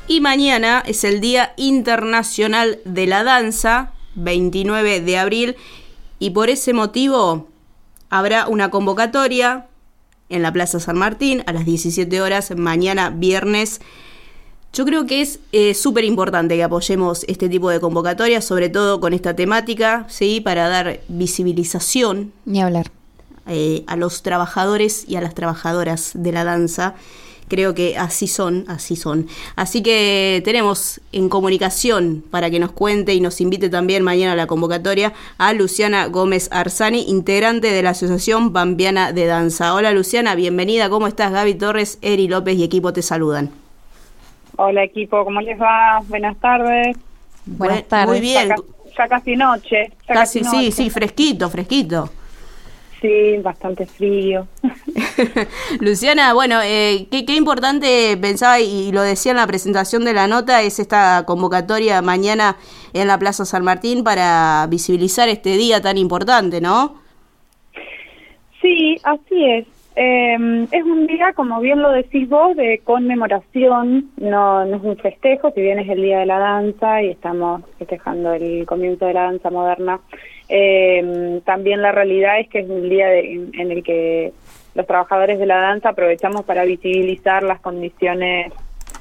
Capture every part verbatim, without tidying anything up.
Y mañana es el Día Internacional de la Danza, veintinueve de abril, y por ese motivo habrá una convocatoria en la Plaza San Martín a las diecisiete horas, mañana viernes. Yo creo que es eh, súper importante que apoyemos este tipo de convocatorias, sobre todo con esta temática, ¿sí? Para dar visibilización. Ni hablar. Eh, a los trabajadores y a las trabajadoras de la danza. Creo que así son, así son. Así que tenemos en comunicación para que nos cuente y nos invite también mañana a la convocatoria a Luciana Gómez Arzani, integrante de la Asociación Pampeana de Danza. Hola Luciana, bienvenida. ¿Cómo estás? Gaby Torres, Eri López y equipo te saludan. Hola equipo, ¿cómo les va? Buenas tardes. Buenas tardes. Muy bien. Ya, ya casi noche. Ya casi, casi noche. sí, sí, fresquito, fresquito. Sí, bastante frío. Luciana, bueno, eh, qué, qué importante pensaba y lo decía en la presentación de la nota, es esta convocatoria mañana en la Plaza San Martín para visibilizar este día tan importante, ¿no? Sí, así es. Eh, es un día, como bien lo decís vos, de conmemoración, no, no es un festejo, si bien es el Día de la Danza y estamos festejando el comienzo de la danza moderna. Eh, también la realidad es que es un día de, en, en el que los trabajadores de la danza aprovechamos para visibilizar las condiciones,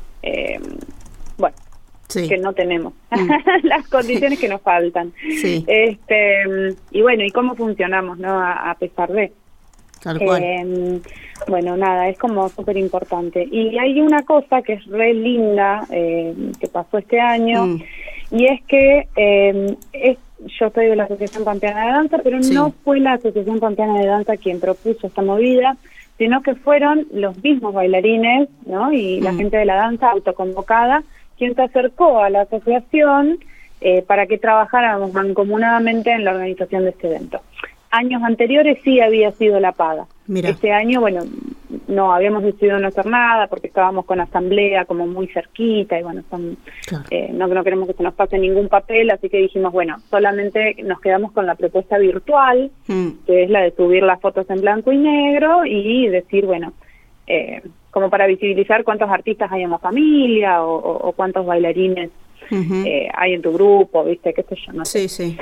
eh, bueno, sí. que no tenemos, mm. las condiciones que nos faltan. Sí. Este, y bueno, y cómo funcionamos, ¿no? A, a pesar de. Tal cual. Eh, bueno, nada, es como súper importante. Y hay una cosa que es re linda eh, que pasó este año, mm. y es que eh, es, yo soy de la Asociación Pampeana de Danza, pero sí. no fue la Asociación Pampeana de Danza quien propuso esta movida, sino que fueron los mismos bailarines, ¿no? Y mm. la gente de la danza autoconvocada, quien se acercó a la asociación eh, para que trabajáramos mancomunadamente en la organización de este evento. Años anteriores sí había sido la paga. Mira. Este año, bueno, no habíamos decidido no hacer nada porque estábamos con asamblea como muy cerquita y bueno, son, claro. eh, no, no queremos que se nos pase ningún papel, así que dijimos, bueno, solamente nos quedamos con la propuesta virtual, mm. que es la de subir las fotos en blanco y negro y decir, bueno, eh, como para visibilizar cuántos artistas hay en la familia o, o, o cuántos bailarines Uh-huh. Eh, hay en tu grupo, viste, qué sé yo, no sé. Sí, sí.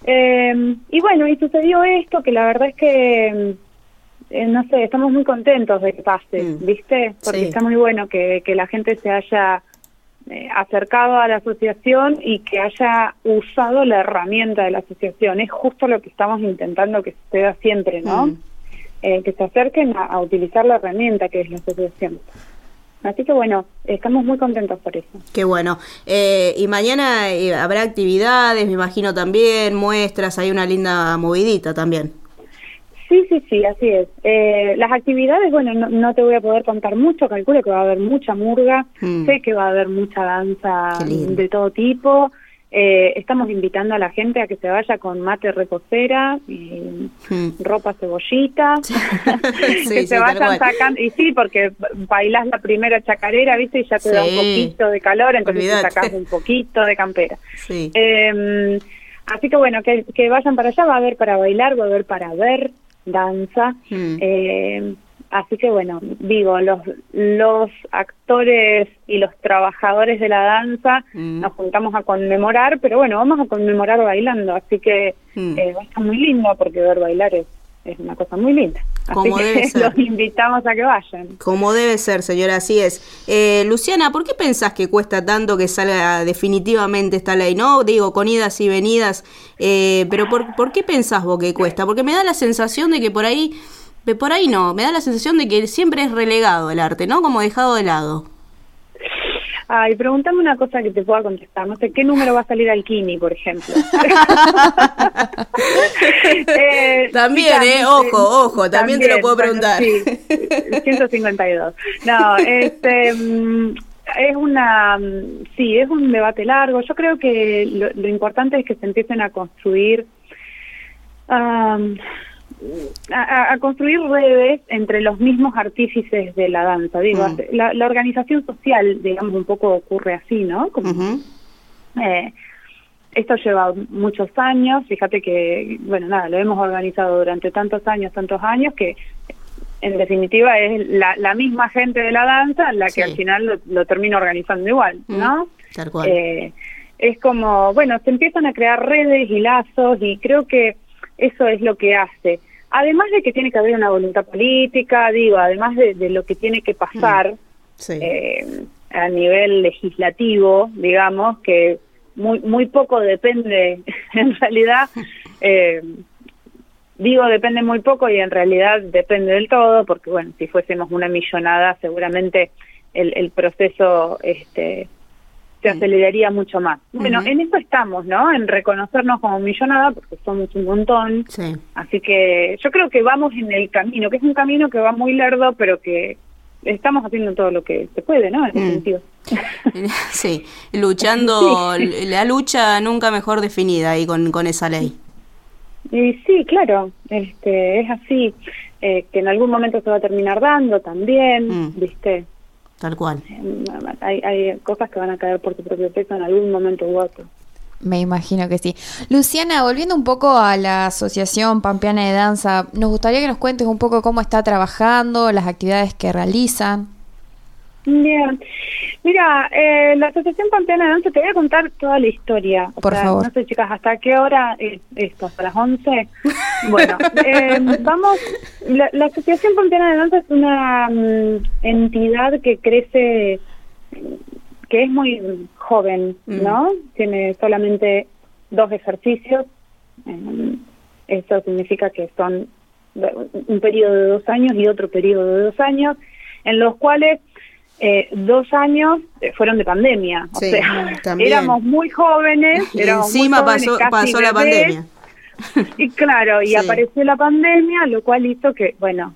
Eh, y bueno, y sucedió esto, que la verdad es que, eh, no sé, estamos muy contentos de que pase, mm. viste, porque sí. está muy bueno que, que la gente se haya eh, acercado a la asociación y que haya usado la herramienta de la asociación. Es justo lo que estamos intentando que suceda siempre, ¿no? Mm. Eh, que se acerquen a, a utilizar la herramienta que es la asociación. Así que bueno, estamos muy contentos por eso. Qué bueno. Eh, y mañana eh, habrá actividades, me imagino también, muestras, hay una linda movidita también. Sí, sí, sí, así es. Eh, las actividades, bueno, no, no te voy a poder contar mucho, calculo que va a haber mucha murga, mm. sé que va a haber mucha danza de todo tipo. Eh, estamos invitando a la gente a que se vaya con mate reposera, y hmm. ropa cebollita, sí, que sí, se vayan sacando, y sí, porque bailás la primera chacarera, viste, y ya te sí. da un poquito de calor, entonces Olvidate. te sacás un poquito de campera. Sí. Eh, así que bueno, que, que vayan para allá, va a haber para bailar, va a haber para ver danza, hmm. eh, así que bueno, digo, los los actores y los trabajadores de la danza mm. nos juntamos a conmemorar, pero bueno, vamos a conmemorar bailando, así que mm. eh, va a estar muy lindo porque ver bailar es, es una cosa muy linda. Así Como que debe ser. los invitamos a que vayan. Como debe ser, señora, así es. Eh, Luciana, ¿por qué pensás que cuesta tanto que salga definitivamente esta ley? No, digo, con idas y venidas, eh, pero ¿por, ¿por qué pensás vos que cuesta? Porque me da la sensación de que por ahí... Por ahí no, me da la sensación de que siempre es relegado el arte, ¿no? Como dejado de lado. Ay, pregúntame una cosa que te pueda contestar. No sé, ¿qué número va a salir al Kini, por ejemplo? eh, también, sí, ¿eh? Ojo, ojo, también, también te lo puedo preguntar. Bueno, sí, ciento cincuenta y dos. No, este... es una... Sí, es un debate largo. Yo creo que lo, lo importante es que se empiecen a construir... Um, A, a construir redes entre los mismos artífices de la danza. Digo, mm. la, la organización social, digamos, un poco ocurre así, ¿no? Como, uh-huh. eh, esto lleva muchos años, fíjate que, bueno, nada, lo hemos organizado durante tantos años, tantos años, que en definitiva es la, la misma gente de la danza la que sí. al final lo, lo termina organizando igual, ¿no? Mm, tal cual. Eh, es como, bueno, se empiezan a crear redes y lazos y creo que eso es lo que hace. Además de que tiene que haber una voluntad política, digo, además de, de lo que tiene que pasar mm, sí. eh, a nivel legislativo, digamos, que muy muy poco depende, en realidad, eh, digo depende muy poco y en realidad depende del todo, porque bueno, si fuésemos una millonada seguramente el, el proceso este se aceleraría mucho más. Bueno, uh-huh. en eso estamos, ¿no? En reconocernos como millonada, porque somos un montón. Sí. Así que yo creo que vamos en el camino, que es un camino que va muy lerdo, pero que estamos haciendo todo lo que se puede, ¿no? En ese mm. sentido. Sí, luchando, sí. la lucha nunca mejor definida ahí con, con esa ley. Y sí, claro, este es así, eh, que en algún momento se va a terminar dando también, mm. ¿viste? Tal cual. Hay, hay cosas que van a caer por su propio peso en algún momento u otro. Me imagino que sí. Luciana, volviendo un poco a la Asociación Pampeana de Danza, nos gustaría que nos cuentes un poco cómo está trabajando, las actividades que realizan. Bien. Mira, eh, la Asociación Pampeana de Danza, te voy a contar toda la historia. O Por sea, favor. No sé, chicas, ¿hasta qué hora es esto? ¿Hasta las once? Bueno, eh, vamos, la, la Asociación Pampeana de Danza es una um, entidad que crece, que es muy joven, ¿no? Mm. Tiene solamente dos ejercicios. Eh, eso significa que son un periodo de dos años y otro periodo de dos años, en los cuales Eh, dos años eh, fueron de pandemia, o sí, sea, también. éramos muy jóvenes, éramos y encima muy jóvenes, pasó, casi pasó la bebés, pandemia. Y claro, y sí. apareció la pandemia, lo cual hizo que, bueno,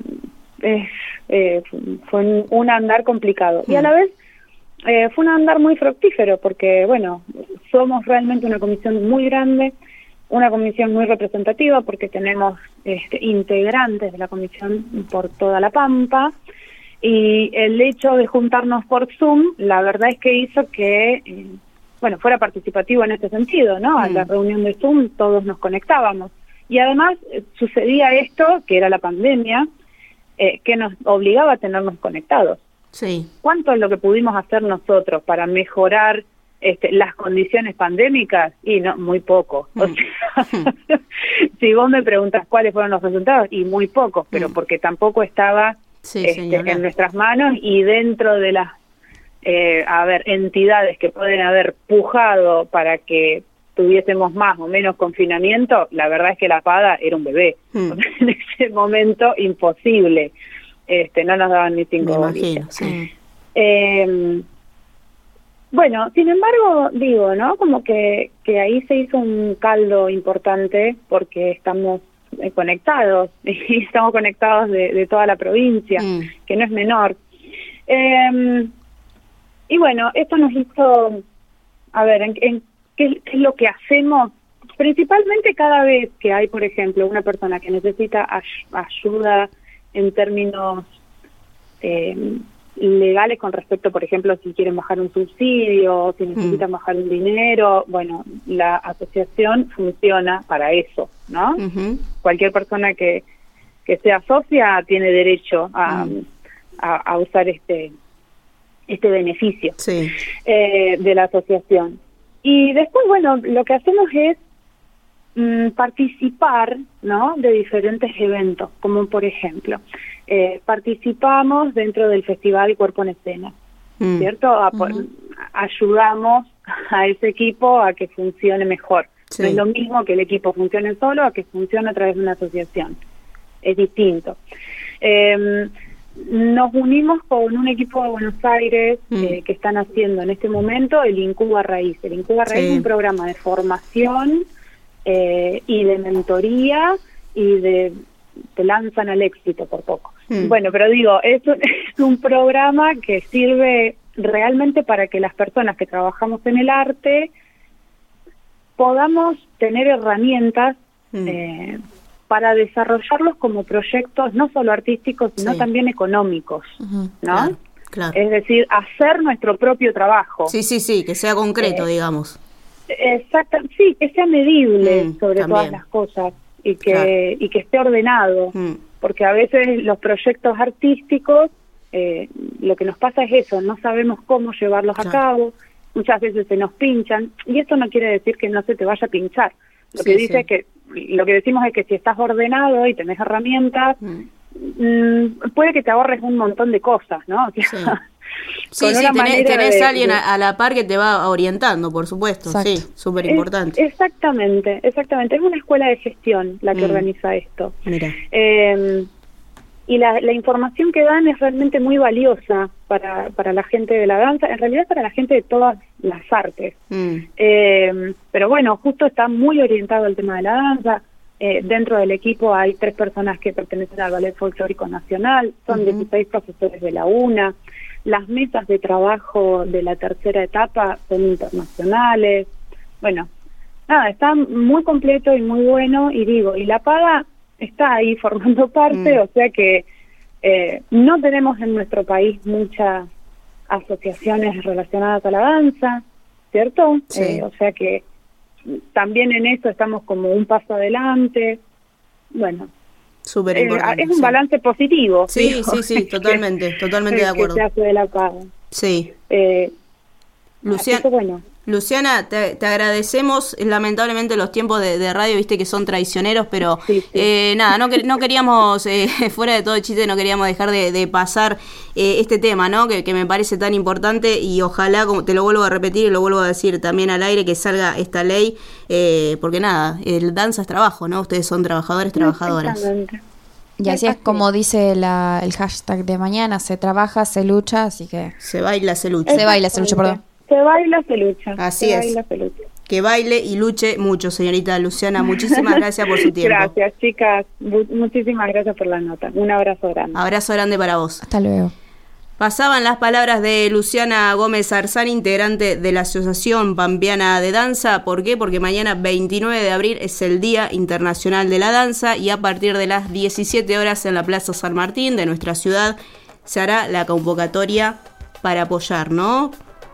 eh, eh, fue un, un andar complicado. Mm. Y a la vez eh, fue un andar muy fructífero, porque, bueno, somos realmente una comisión muy grande, una comisión muy representativa, porque tenemos este, integrantes de la comisión por toda La Pampa. Y el hecho de juntarnos por Zoom, la verdad es que hizo que, eh, bueno, fuera participativo en este sentido, ¿no? Mm. A la reunión de Zoom todos nos conectábamos. Y además eh, sucedía esto, que era la pandemia, eh, que nos obligaba a tenernos conectados. Sí. ¿Cuánto es lo que pudimos hacer nosotros para mejorar este, las condiciones pandémicas? Y no, muy poco. Mm. O sea, si vos me preguntas cuáles fueron los resultados, y muy pocos, pero mm. porque tampoco estaba... Sí, este, en nuestras manos y dentro de las eh, a ver entidades que pueden haber pujado para que tuviésemos más o menos confinamiento, la verdad es que la P A D A era un bebé. Mm. En ese momento imposible, este no nos daban ni cinco bolitas. Sí. Eh, bueno, sin embargo, digo, ¿no? Como que, que ahí se hizo un caldo importante porque estamos conectados y estamos conectados de, de toda la provincia, mm. que no es menor. Eh, y bueno, esto nos hizo, a ver, en, en ¿qué, qué es lo que hacemos? Principalmente cada vez que hay, por ejemplo, una persona que necesita ay- ayuda en términos eh, legales con respecto, por ejemplo, si quieren bajar un subsidio, si necesitan mm. bajar un dinero, bueno, la asociación funciona para eso, ¿no? Uh-huh. Cualquier persona que, que sea socia tiene derecho a, mm. a, a usar este este beneficio sí. eh, de la asociación. Y después, bueno, lo que hacemos es mm, participar, ¿no?, de diferentes eventos, como por ejemplo, eh, participamos dentro del Festival Cuerpo en Escena, mm. ¿cierto? A, uh-huh. Ayudamos a ese equipo a que funcione mejor. Sí. No es lo mismo que el equipo funcione solo a que funcione a través de una asociación. Es distinto. Eh, nos unimos con un equipo de Buenos Aires mm. eh, que están haciendo en este momento el Incuba Raíz. El Incuba Raíz sí. es un programa de formación eh, y de mentoría y de te lanzan al éxito por poco. Mm. Bueno, pero digo, es un, es un programa que sirve realmente para que las personas que trabajamos en el arte podamos tener herramientas mm. eh, para desarrollarlos como proyectos no solo artísticos, sino sí. también económicos, uh-huh. ¿no? Claro, claro. Es decir, hacer nuestro propio trabajo. Sí, sí, sí, que sea concreto, eh, digamos. Exacto, sí, que sea medible mm, sobre también. Todas las cosas y que claro. y que esté ordenado. Mm. porque a veces los proyectos artísticos, eh, lo que nos pasa es eso, no sabemos cómo llevarlos claro. a cabo, muchas veces se nos pinchan, y esto no quiere decir que no se te vaya a pinchar. Lo sí, que dice sí. es que, lo que decimos es que si estás ordenado y tenés herramientas, mm. mmm, puede que te ahorres un montón de cosas, ¿no? O sea, sí, sí, sí tenés, tenés de, alguien de... a la par que te va orientando, por supuesto, Exacto. sí, súper importante. Exactamente, exactamente. Es una escuela de gestión la que mm. organiza esto. Mira. Eh, y la, la información que dan es realmente muy valiosa para, para la gente de la danza, en realidad para la gente de todas las artes. Mm. Eh, pero bueno, justo está muy orientado al tema de la danza. Eh, dentro del equipo hay tres personas que pertenecen al Ballet Folclórico Nacional, son uh-huh. dieciséis profesores de la UNA, las mesas de trabajo de la tercera etapa son internacionales. Bueno, nada, está muy completo y muy bueno, y digo, y la paga está ahí formando parte, mm. o sea que eh, no tenemos en nuestro país muchas asociaciones relacionadas a la danza, ¿cierto? Sí. Eh, o sea que también en eso estamos como un paso adelante. Bueno, súper importante. Eh, es un balance sí. positivo. Sí, digo, sí, sí, totalmente, que, totalmente de acuerdo. Que se hace de la paga. Sí. Eh, Luciana, que, bueno. Luciana, te, te agradecemos. Lamentablemente los tiempos de, de radio, viste que son traicioneros, pero sí, sí. Eh, nada, no, no queríamos, eh, fuera de todo el chiste, no queríamos dejar de, de pasar eh, este tema, ¿no? Que, que me parece tan importante, y ojalá, como te lo vuelvo a repetir y lo vuelvo a decir también al aire, que salga esta ley, eh, porque nada, el danza es trabajo, ¿no? Ustedes son trabajadores, trabajadoras. Exactamente. Y así es como dice la, el hashtag de mañana, se trabaja, se lucha, así que... Se baila, se lucha. Se baila, se lucha, perdón. Se baila, se lucha. Así se es. Baila, se lucha. Que baile y luche mucho, señorita Luciana. Muchísimas gracias por su tiempo. Gracias, chicas. Muchísimas gracias por la nota. Un abrazo grande. Abrazo grande para vos. Hasta luego. Pasaban las palabras de Luciana Gómez Arzán, integrante de la Asociación Pampeana de Danza. ¿Por qué? Porque mañana, veintinueve de abril, es el Día Internacional de la Danza, y a partir de las diecisiete horas en la Plaza San Martín de nuestra ciudad se hará la convocatoria para apoyar, ¿no?